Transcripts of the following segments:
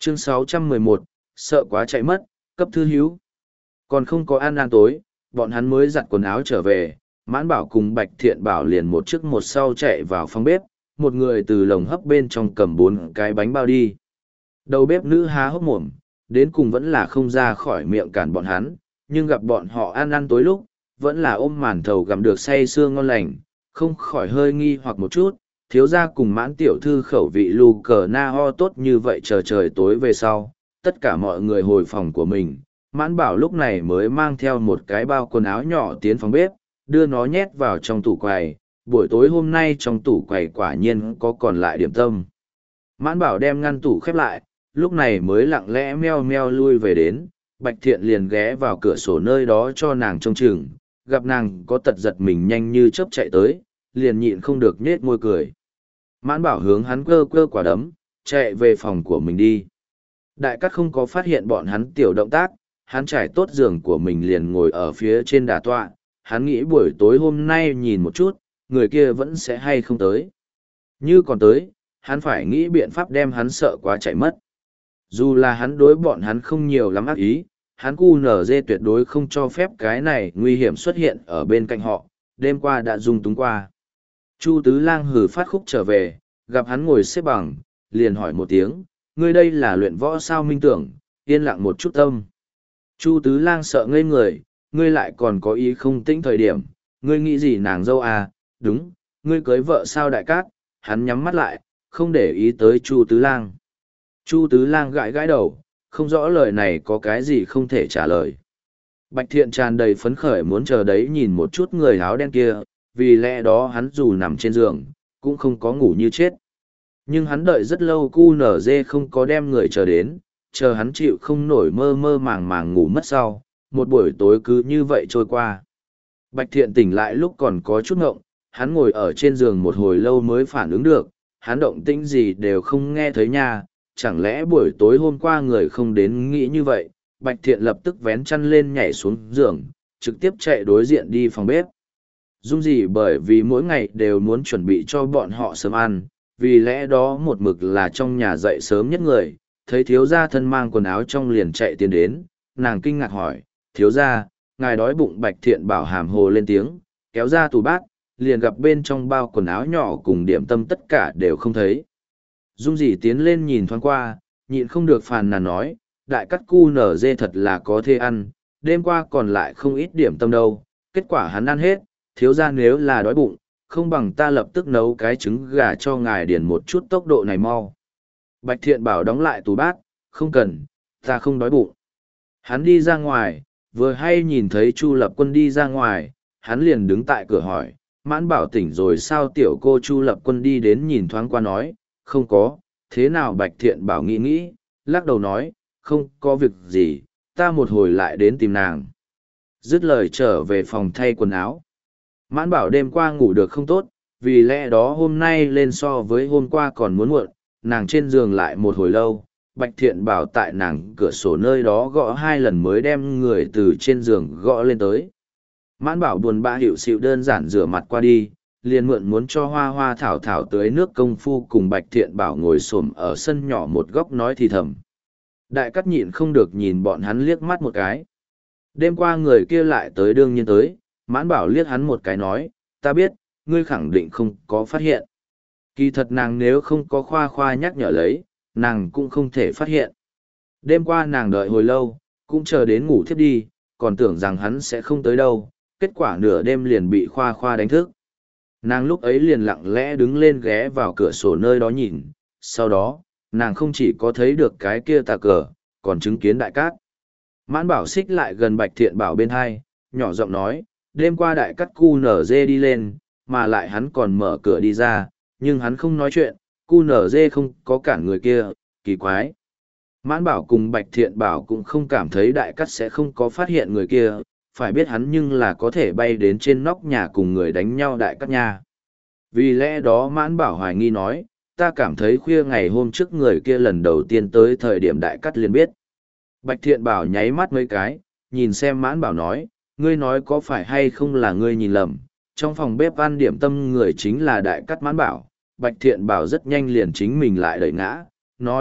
Chương 611, sợ quá chạy mất, cấp thư hữu. Còn không có ăn tối, bọn hắn mới giặt quần áo trở về, Mãn Bảo cùng Bạch Thiện Bảo liền một trước một sau chạy vào phòng bếp, một người từ lồng hấp bên trong cầm 4 cái bánh bao đi. Đầu bếp nữ há hốc mồm, đến cùng vẫn là không ra khỏi miệng cản bọn hắn, nhưng gặp bọn họ ăn tối lúc, vẫn là ôm màn thầu gặm được say sưa ngon lành, không khỏi hơi nghi hoặc một chút, thiếu gia cùng Mãn tiểu thư khẩu vị lù cờ na ho tốt như vậy chờ trời tối về sau, tất cả mọi người hồi phòng của mình. Mãn Bảo lúc này mới mang theo một cái bao quần áo nhỏ tiến phòng bếp, đưa nó nhét vào trong tủ quầy. Buổi tối hôm nay trong tủ quầy quả nhiên có còn lại điểm tâm. Mãn Bảo đem ngăn tủ khép lại, lúc này mới lặng lẽ meo meo lui về đến. Bạch Thiện liền ghé vào cửa sổ nơi đó cho nàng trông chừng, gặp nàng có tật giật mình nhanh như chớp chạy tới, liền nhịn không được nết môi cười. Mãn Bảo hướng hắn cơ cơ quả đấm, chạy về phòng của mình đi. Đại Cát không có phát hiện bọn hắn tiểu động tác, hắn trải tốt giường của mình liền ngồi ở phía trên đà tọa, hắn nghĩ buổi tối hôm nay nhìn một chút, người kia vẫn sẽ hay không tới. Như còn tới, hắn phải nghĩ biện pháp đem hắn sợ quá chạy mất. Dù là hắn đối bọn hắn không nhiều lắm ác ý, hắn QNZ tuyệt đối không cho phép cái này nguy hiểm xuất hiện ở bên cạnh họ, đêm qua đã dung túng qua. Chu Tứ Lang hừ phát khúc trở về, gặp hắn ngồi xếp bằng, liền hỏi một tiếng, ngươi đây là luyện võ sao minh tưởng, yên lặng một chút tâm. Chu Tứ Lang sợ ngây người, ngươi lại còn có ý không tĩnh thời điểm, ngươi nghĩ gì nàng dâu à, đúng, ngươi cưới vợ sao Đại Cát, hắn nhắm mắt lại, không để ý tới Chu Tứ Lang. Chu Tứ Lang gãi gãi đầu, không rõ lời này có cái gì không thể trả lời. Bạch Thiện tràn đầy phấn khởi muốn chờ đấy nhìn một chút người áo đen kia, vì lẽ đó hắn dù nằm trên giường, cũng không có ngủ như chết. Nhưng hắn đợi rất lâu QNZ không có đem người chờ đến, chờ hắn chịu không nổi mơ mơ màng màng ngủ mất sau, một buổi tối cứ như vậy trôi qua. Bạch Thiện tỉnh lại lúc còn có chút ngộng, hắn ngồi ở trên giường một hồi lâu mới phản ứng được, hắn động tĩnh gì đều không nghe thấy nha, chẳng lẽ buổi tối hôm qua người không đến nghĩ như vậy. Bạch Thiện lập tức vén chăn lên nhảy xuống giường, trực tiếp chạy đối diện đi phòng bếp. Dung gì bởi vì mỗi ngày đều muốn chuẩn bị cho bọn họ sớm ăn, vì lẽ đó một mực là trong nhà dậy sớm nhất người, thấy thiếu gia thân mang quần áo trong liền chạy tiến đến, nàng kinh ngạc hỏi, thiếu gia, ngài đói bụng? Bạch Thiện bảo hàm hồ lên tiếng, kéo ra tủ bát, liền gặp bên trong bao quần áo nhỏ cùng điểm tâm tất cả đều không thấy. Dung dì tiến lên nhìn thoáng qua, nhịn không được phàn nàn nói, Đại Cát QNZ thật là có thê ăn, đêm qua còn lại không ít điểm tâm đâu, kết quả hắn ăn hết, thiếu gia nếu là đói bụng, không bằng ta lập tức nấu cái trứng gà cho ngài điền một chút tốc độ này mau. Bạch Thiện bảo đóng lại tủ bát, không cần, ta không đói bụng. Hắn đi ra ngoài, vừa hay nhìn thấy Chu Lập Quân đi ra ngoài, hắn liền đứng tại cửa hỏi, Mãn Bảo tỉnh rồi sao? Tiểu cô Chu Lập Quân đi đến nhìn thoáng qua nói, không có, thế nào? Bạch Thiện bảo nghĩ nghĩ, lắc đầu nói, không có việc gì, ta một hồi lại đến tìm nàng. Dứt lời trở về phòng thay quần áo. Mãn Bảo đêm qua ngủ được không tốt, vì lẽ đó hôm nay lên so với hôm qua còn muốn muộn, nàng trên giường lại một hồi lâu. Bạch Thiện bảo tại nàng cửa sổ nơi đó gõ 2 lần mới đem người từ trên giường gõ lên tới. Mãn Bảo buồn bã hiệu xịu đơn giản rửa mặt qua đi, liền mượn muốn cho Hoa Hoa Thảo Thảo tưới nước công phu cùng Bạch Thiện bảo ngồi xổm ở sân nhỏ một góc nói thì thầm. Đại Cát nhịn không được nhìn bọn hắn liếc mắt một cái. Đêm qua người kia lại tới, đương nhiên tới. Mãn Bảo liếc hắn một cái nói, ta biết, ngươi khẳng định không có phát hiện. Kỳ thật nàng nếu không có khoa khoa nhắc nhở lấy, nàng cũng không thể phát hiện. Đêm qua nàng đợi hồi lâu, cũng chờ đến ngủ thiếp đi, còn tưởng rằng hắn sẽ không tới đâu, kết quả nửa đêm liền bị khoa khoa đánh thức. Nàng lúc ấy liền lặng lẽ đứng lên ghé vào cửa sổ nơi đó nhìn, sau đó, nàng không chỉ có thấy được cái kia tà cờ, còn chứng kiến Đại Cát. Mãn Bảo xích lại gần Bạch Thiện bảo bên hai, nhỏ giọng nói, đêm qua Đại Cát QNZ đi lên, mà lại hắn còn mở cửa đi ra, nhưng hắn không nói chuyện, QNZ không có cản người kia, kỳ quái. Mãn Bảo cùng Bạch Thiện bảo cũng không cảm thấy Đại Cát sẽ không có phát hiện người kia, phải biết hắn nhưng là có thể bay đến trên nóc nhà cùng người đánh nhau Đại Cát nha. Vì lẽ đó Mãn Bảo hoài nghi nói, ta cảm thấy khuya ngày hôm trước người kia lần đầu tiên tới thời điểm Đại Cát liền biết. Bạch Thiện bảo nháy mắt mấy cái, nhìn xem Mãn Bảo nói, ngươi nói có phải hay không là ngươi nhìn lầm, trong phòng bếp ăn điểm tâm người chính là Đại Cát. Mãn Bảo. Bạch Thiện bảo rất nhanh liền chính mình lại đẩy ngã, nói,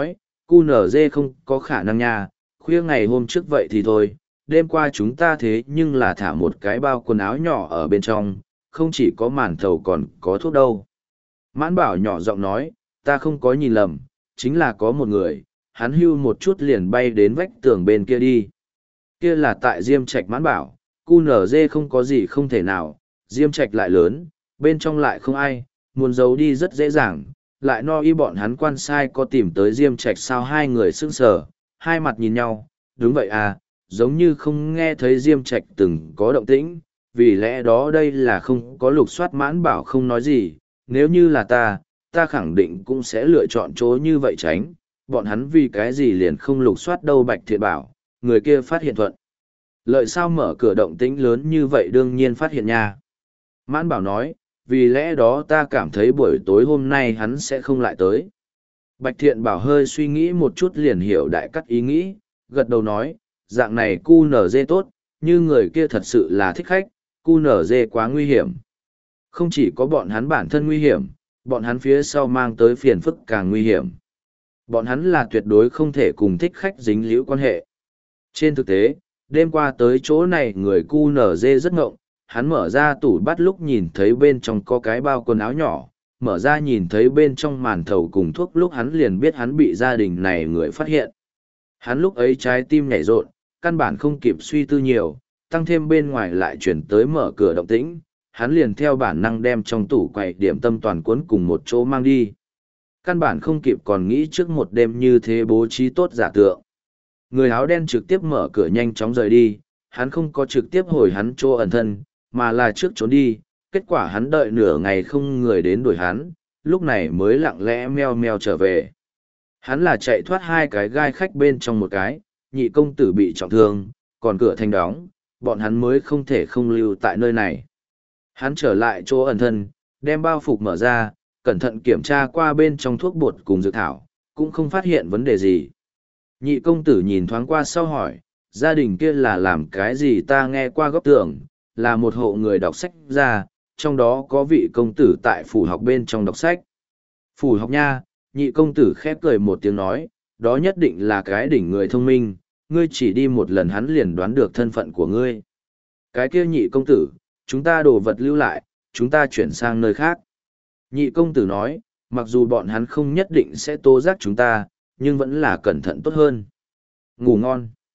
QNZ không có khả năng nha, khuya ngày hôm trước vậy thì thôi, đêm qua chúng ta thế nhưng là thả một cái bao quần áo nhỏ ở bên trong, không chỉ có màn thầu còn có thuốc đâu. Mãn Bảo nhỏ giọng nói, ta không có nhìn lầm, chính là có một người, hắn hưu một chút liền bay đến vách tường bên kia đi. Kia là tại Diêm Trạch. Mãn Bảo, QNZ không có gì không thể nào, Diêm Trạch lại lớn, bên trong lại không ai, muốn giấu đi rất dễ dàng, lại no y bọn hắn quan sai có tìm tới Diêm Trạch sao. Hai người sững sờ, hai mặt nhìn nhau, đúng vậy à, giống như không nghe thấy Diêm Trạch từng có động tĩnh, vì lẽ đó đây là không có lục soát. Mãn Bảo không nói gì, nếu như là ta khẳng định cũng sẽ lựa chọn chỗ như vậy tránh, bọn hắn vì cái gì liền không lục soát đâu. Bạch Thiện bảo, người kia phát hiện thuận lợi sao, mở cửa động tĩnh lớn như vậy đương nhiên phát hiện nha. Mãn Bảo nói, vì lẽ đó ta cảm thấy buổi tối hôm nay hắn sẽ không lại tới. Bạch Thiện bảo hơi suy nghĩ một chút liền hiểu đại cắt ý nghĩ, gật đầu nói, dạng này QNZ tốt, như người kia thật sự là thích khách, QNZ quá nguy hiểm. Không chỉ có bọn hắn bản thân nguy hiểm, bọn hắn phía sau mang tới phiền phức càng nguy hiểm. Bọn hắn là tuyệt đối không thể cùng thích khách dính líu quan hệ. Trên thực tế, đêm qua tới chỗ này người QNZ rất ngộng, hắn mở ra tủ bắt lúc nhìn thấy bên trong có cái bao quần áo nhỏ, mở ra nhìn thấy bên trong màn thầu cùng thuốc lúc hắn liền biết hắn bị gia đình này người phát hiện. Hắn lúc ấy trái tim nhảy rộn, căn bản không kịp suy tư nhiều, tăng thêm bên ngoài lại chuyển tới mở cửa động tĩnh, hắn liền theo bản năng đem trong tủ quầy điểm tâm toàn cuốn cùng một chỗ mang đi. Căn bản không kịp còn nghĩ trước một đêm như thế bố trí tốt giả tượng. Người áo đen trực tiếp mở cửa nhanh chóng rời đi, hắn không có trực tiếp hồi hắn chỗ ẩn thân, mà là trước trốn đi, kết quả hắn đợi nửa ngày không người đến đuổi hắn, lúc này mới lặng lẽ meo meo trở về. Hắn là chạy thoát hai cái gai khách bên trong một cái, nhị công tử bị trọng thương, còn cửa thành đóng, bọn hắn mới không thể không lưu tại nơi này. Hắn trở lại chỗ ẩn thân, đem bao phục mở ra, cẩn thận kiểm tra qua bên trong thuốc bột cùng dược thảo, cũng không phát hiện vấn đề gì. Nhị công tử nhìn thoáng qua sau hỏi, gia đình kia là làm cái gì? Ta nghe qua góc tường, là một hộ người đọc sách ra, trong đó có vị công tử tại phủ học bên trong đọc sách. Phủ học nha, nhị công tử khép cười một tiếng nói, đó nhất định là cái đỉnh người thông minh, ngươi chỉ đi một lần hắn liền đoán được thân phận của ngươi. Cái kia nhị công tử, chúng ta đồ vật lưu lại, chúng ta chuyển sang nơi khác. Nhị công tử nói, mặc dù bọn hắn không nhất định sẽ tố giác chúng ta, nhưng vẫn là cẩn thận tốt hơn. Ngủ ngon.